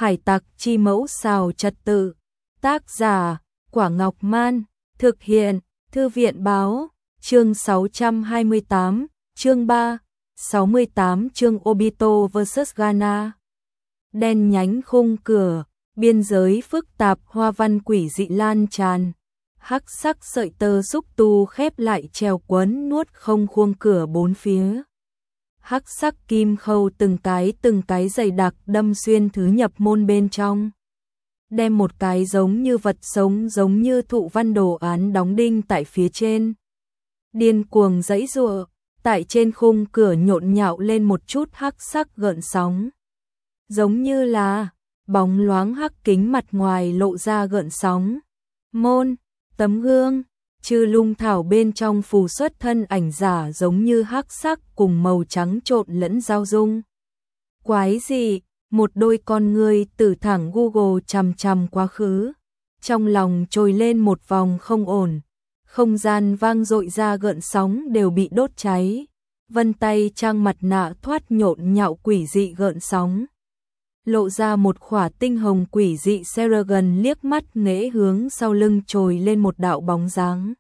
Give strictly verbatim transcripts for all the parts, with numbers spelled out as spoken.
Hải tặc chi mẫu xào trật tự. Tác giả Quả Ngọc Man. Thực hiện Thư viện Báo. Chương sáu trăm hai mươi tám. Chương ba. sáu mươi tám chương Obito versus. Ghana. Đen nhánh khung cửa, biên giới phức tạp, hoa văn quỷ dị lan tràn. Hắc sắc sợi tơ xúc tu khép lại treo quấn nuốt không khuôn cửa bốn phía. Hắc sắc kim khâu từng cái từng cái dày đặc đâm xuyên thứ nhập môn bên trong. Đem một cái giống như vật sống, giống như thụ văn đồ án đóng đinh tại phía trên. Điên cuồng giãy giụa, tại trên khung cửa nhộn nhạo lên một chút hắc sắc gợn sóng. Giống như là bóng loáng hắc kính mặt ngoài lộ ra gợn sóng. Môn, tấm gương, chư lung thảo bên trong phù xuất thân ảnh giả giống như hắc sắc cùng màu trắng trộn lẫn giao dung. Quái dị, một đôi con ngươi từ thẳng Google chằm chằm quá khứ. Trong lòng trồi lên một vòng không ổn. Không gian vang dội ra gợn sóng đều bị đốt cháy. Vân tay trang mặt nạ thoát nhộn nhạo quỷ dị gợn sóng. Lộ ra một khỏa tinh hồng quỷ dị. Seragon liếc mắt nghễ hướng sau lưng trồi lên một đạo bóng dáng.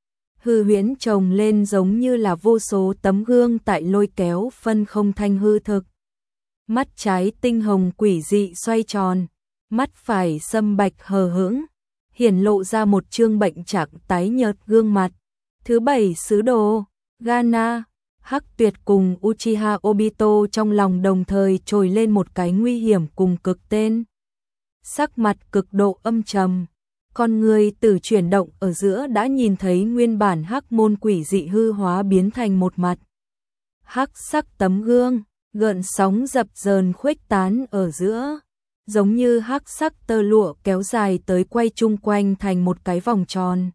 Hư huyễn chồng lên giống như là vô số tấm gương tại lôi kéo phân không thanh hư thực. Mắt trái tinh hồng quỷ dị xoay tròn, mắt phải sâm bạch hờ hững, hiển lộ ra một trương bệnh trạng tái nhợt gương mặt. Thứ bảy sứ đồ, Ghana. Hắc Tuyệt cùng Uchiha Obito trong lòng đồng thời trồi lên một cái nguy hiểm cùng cực tên. Sắc mặt cực độ âm trầm, con người từ chuyển động ở giữa đã nhìn thấy nguyên bản hắc môn quỷ dị hư hóa biến thành một mặt. Hắc sắc tấm gương, gợn sóng dập dờn khuếch tán ở giữa, giống như hắc sắc tơ lụa kéo dài tới quay chung quanh thành một cái vòng tròn.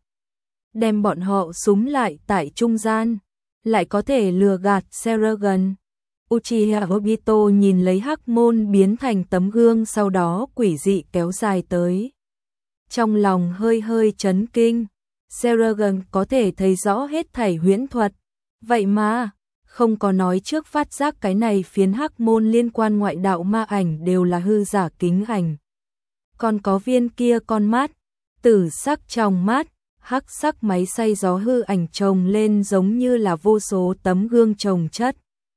Đem bọn họ súm lại tại trung gian. Lại có thể lừa gạt Seragon. Uchiha Obito nhìn lấy hắc môn biến thành tấm gương sau đó quỷ dị kéo dài tới. Trong lòng hơi hơi chấn kinh. Seragon có thể thấy rõ hết thảy huyễn thuật. Vậy mà, không có nói trước phát giác cái này phiến hắc môn liên quan ngoại đạo ma ảnh đều là hư giả kính ảnh. Còn có viên kia con mắt, tử sắc trong mắt. Hắc sắc máy xay gió hư ảnh chồng lên giống như là vô số tấm gương chồng chất.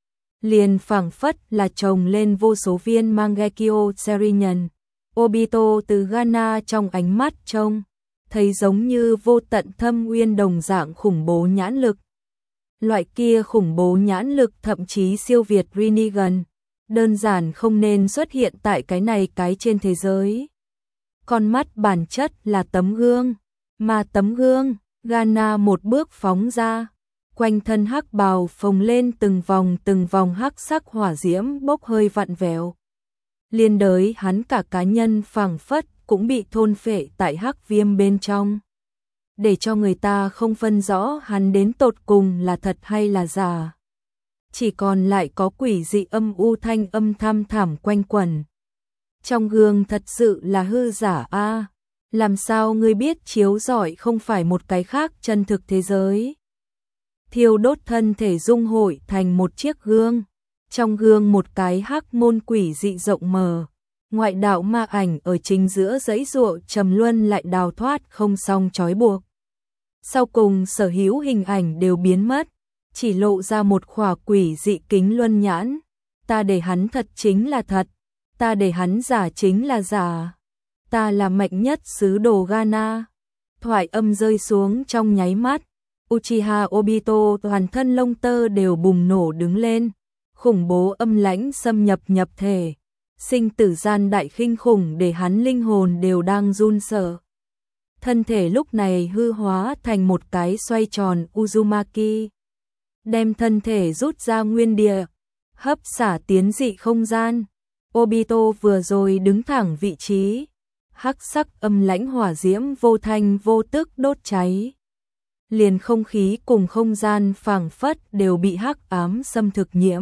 Liền phảng phất là chồng lên vô số viên Mangekyo Serinian. Obito từ Ghana trong ánh mắt trông, thấy giống như vô tận thâm uyên đồng dạng khủng bố nhãn lực. Loại kia khủng bố nhãn lực thậm chí siêu việt Rinnegan. Đơn giản không nên xuất hiện tại cái này cái trên thế giới. Con mắt bản chất là tấm gương. Mà tấm gương, Ghana một bước phóng ra, quanh thân hắc bào phồng lên từng vòng từng vòng hắc sắc hỏa diễm bốc hơi vặn vẹo. Liên đới hắn cả cá nhân phảng phất cũng bị thôn phệ tại hắc viêm bên trong. Để cho người ta không phân rõ hắn đến tột cùng là thật hay là giả. Chỉ còn lại có quỷ dị âm u thanh âm thăm thẳm quanh quẩn. Trong gương thật sự là hư giả a à? Làm sao ngươi biết chiếu rọi không phải một cái khác chân thực thế giới? Thiêu đốt thân thể dung hội thành một chiếc gương. Trong gương một cái hắc môn quỷ dị rộng mở. Ngoại đạo ma ảnh ở chính giữa giãy giụa trầm luân lại đào thoát không xong trói buộc. Sau cùng sở hữu hình ảnh đều biến mất. Chỉ lộ ra một khỏa quỷ dị kính luân nhãn. Ta để hắn thật chính là thật. Ta để hắn giả chính là giả. Ta là mạnh nhất sứ đồ Ghana. Thoại âm rơi xuống trong nháy mắt. Uchiha Obito toàn thân lông tơ đều bùng nổ đứng lên. Khủng bố âm lãnh xâm nhập nhập thể. Sinh tử gian đại khinh khủng để hắn linh hồn đều đang run sợ. Thân thể lúc này hư hóa thành một cái xoay tròn Uzumaki. Đem thân thể rút ra nguyên địa. Hấp xả tiến dị không gian. Obito vừa rồi đứng thẳng vị trí. Hắc sắc âm lãnh hỏa diễm vô thanh vô tức đốt cháy. Liền không khí cùng không gian phảng phất đều bị hắc ám xâm thực nhiễm.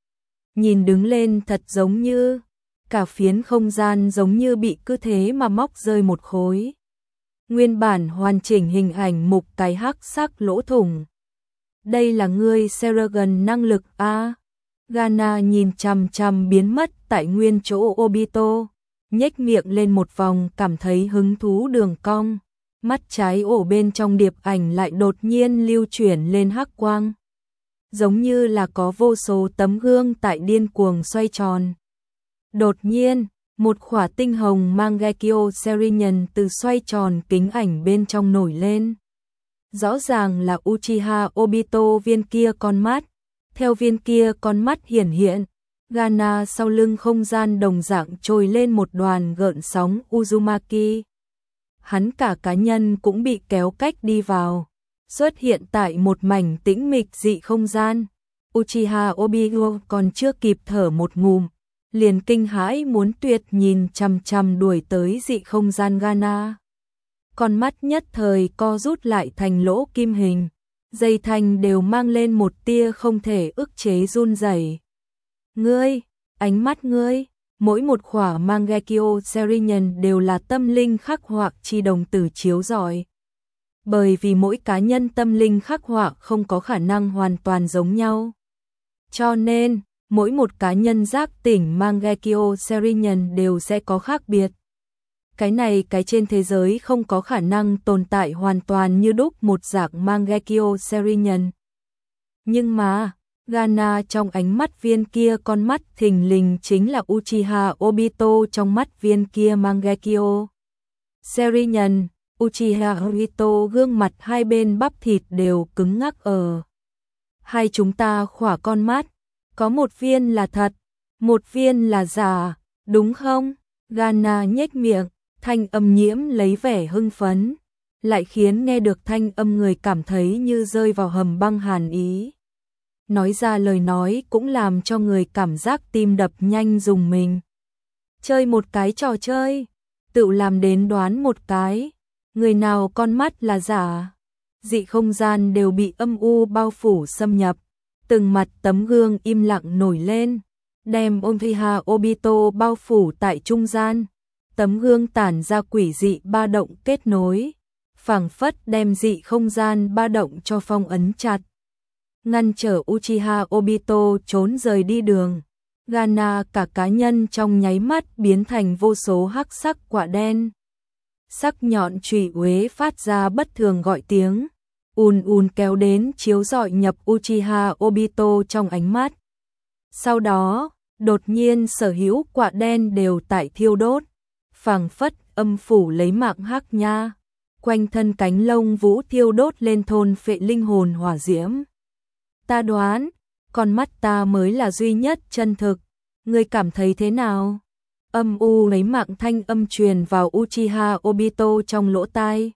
Nhìn đứng lên thật giống như, cả phiến không gian giống như bị cứ thế mà móc rơi một khối. Nguyên bản hoàn chỉnh hình ảnh mục cái hắc sắc lỗ thủng. Đây là ngươi Seragon năng lực a. Ghana nhìn chằm chằm biến mất tại nguyên chỗ Obito. nhếch miệng lên một vòng cảm thấy hứng thú đường cong, mắt trái ổ bên trong điệp ảnh lại đột nhiên lưu chuyển lên hắc quang. Giống như là có vô số tấm gương tại điên cuồng xoay tròn. Đột nhiên, một khỏa tinh hồng Mangekyo Serenian từ xoay tròn kính ảnh bên trong nổi lên. Rõ ràng là Uchiha Obito viên kia con mắt. Theo viên kia con mắt hiển hiện, Gana sau lưng không gian đồng dạng trồi lên một đoàn gợn sóng Uzumaki. Hắn cả cá nhân cũng bị kéo cách đi vào, xuất hiện tại một mảnh tĩnh mịch dị không gian. Uchiha Obito còn chưa kịp thở một ngụm, liền kinh hãi muốn tuyệt nhìn chằm chằm đuổi tới dị không gian Gana. Con mắt nhất thời co rút lại thành lỗ kim hình, dây thanh đều mang lên một tia không thể ức chế run rẩy. Ngươi, ánh mắt ngươi, mỗi một khỏa Mangekyo Serenian đều là tâm linh khắc họa chi đồng tử chiếu rọi. Bởi vì mỗi cá nhân tâm linh khắc họa không có khả năng hoàn toàn giống nhau. Cho nên, mỗi một cá nhân giác tỉnh Mangekyo Serenian đều sẽ có khác biệt. Cái này cái trên thế giới không có khả năng tồn tại hoàn toàn như đúc một dạng Mangekyo Serenian. Nhưng mà, Gana trong ánh mắt viên kia con mắt thình lình chính là Uchiha Obito trong mắt viên kia Mangekyo Serenian. Uchiha Obito gương mặt hai bên bắp thịt đều cứng ngắc ở. Hai chúng ta khỏa con mắt, có một viên là thật, một viên là giả, đúng không? Gana nhếch miệng, thanh âm nhiễm lấy vẻ hưng phấn, lại khiến nghe được thanh âm người cảm thấy như rơi vào hầm băng hàn ý. Nói ra lời nói cũng làm cho người cảm giác tim đập nhanh rùng mình. Chơi một cái trò chơi, tự làm đến đoán một cái, người nào con mắt là giả. Dị không gian đều bị âm u bao phủ xâm nhập, từng mặt tấm gương im lặng nổi lên, đem Uchiha Obito bao phủ tại trung gian. Tấm gương tản ra quỷ dị ba động kết nối, phảng phất đem dị không gian ba động cho phong ấn chặt, ngăn trở Uchiha Obito trốn rời đi đường. Gana cả cá nhân trong nháy mắt biến thành vô số hắc sắc quả đen. Sắc nhọn chùy uế phát ra bất thường gọi tiếng, ùn ùn kéo đến chiếu rọi nhập Uchiha Obito trong ánh mắt. Sau đó, đột nhiên sở hữu quả đen đều tại thiêu đốt, phảng phất âm phủ lấy mạng hắc nha, quanh thân cánh lông vũ thiêu đốt lên thôn phệ linh hồn hỏa diễm. Ta đoán, con mắt ta mới là duy nhất chân thực, ngươi cảm thấy thế nào? Âm u lấy mạng thanh âm truyền vào Uchiha Obito trong lỗ tai.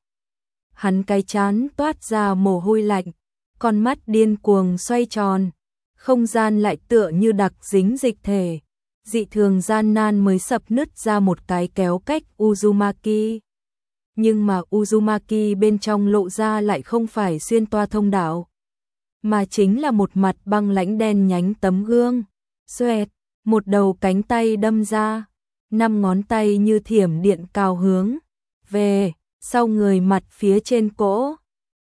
Hắn cái chán toát ra mồ hôi lạnh, con mắt điên cuồng xoay tròn, không gian lại tựa như đặc dính dịch thể. Dị thường gian nan mới sập nứt ra một cái kéo cách Uzumaki. Nhưng mà Uzumaki bên trong lộ ra lại không phải xuyên toa thông đạo, mà chính là một mặt băng lãnh đen nhánh tấm gương. Xoẹt, một đầu cánh tay đâm ra, năm ngón tay như thiểm điện cao hướng về sau người mặt phía trên cổ.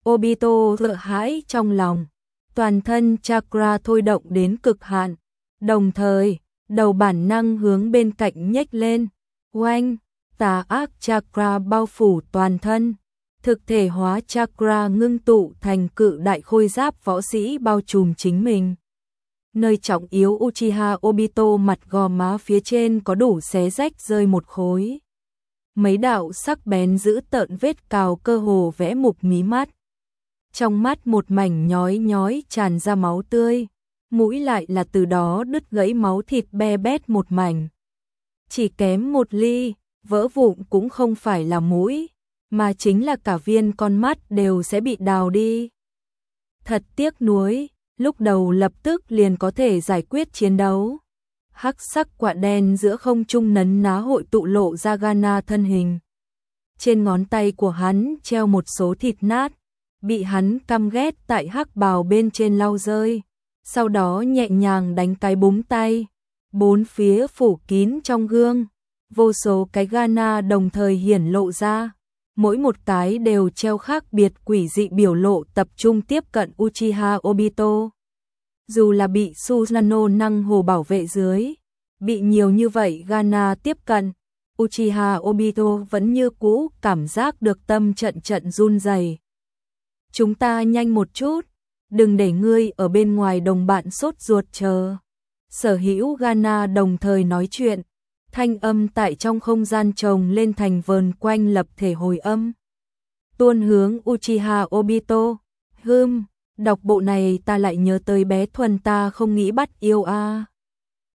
Obito sợ hãi trong lòng, toàn thân chakra thôi động đến cực hạn, đồng thời đầu bản năng hướng bên cạnh nhếch lên. Oanh, tà ác chakra bao phủ toàn thân, thực thể hóa chakra ngưng tụ thành cự đại khôi giáp võ sĩ bao trùm chính mình. Nơi trọng yếu Uchiha Obito mặt gò má phía trên có đủ xé rách rơi một khối. Mấy đạo sắc bén giữ tợn vết cào cơ hồ vẽ mục mí mắt. Trong mắt một mảnh nhói nhói tràn ra máu tươi, mũi lại là từ đó đứt gãy máu thịt be bét một mảnh. Chỉ kém một ly, vỡ vụn cũng không phải là mũi, mà chính là cả viên con mắt đều sẽ bị đào đi. Thật tiếc nuối, lúc đầu lập tức liền có thể giải quyết chiến đấu. Hắc sắc quả đen giữa không trung nấn ná hội tụ lộ ra Gana thân hình. Trên ngón tay của hắn treo một số thịt nát, bị hắn căm ghét tại hắc bào bên trên lau rơi. Sau đó nhẹ nhàng đánh cái búng tay, bốn phía phủ kín trong gương, vô số cái Gana đồng thời hiển lộ ra, mỗi một cái đều treo khác biệt quỷ dị biểu lộ tập trung tiếp cận Uchiha Obito. Dù là bị Susanoo năng hồ bảo vệ dưới, bị nhiều như vậy Gana tiếp cận, Uchiha Obito vẫn như cũ cảm giác được tâm trận trận run rẩy. Chúng ta nhanh một chút, đừng để ngươi ở bên ngoài đồng bạn sốt ruột chờ. Sở hữu Ghana đồng thời nói chuyện, thanh âm tại trong không gian chồng lên thành vờn quanh lập thể hồi âm. Tuôn hướng Uchiha Obito, hưm, đọc bộ này ta lại nhớ tới bé Thuần ta không nghĩ bắt yêu a. À.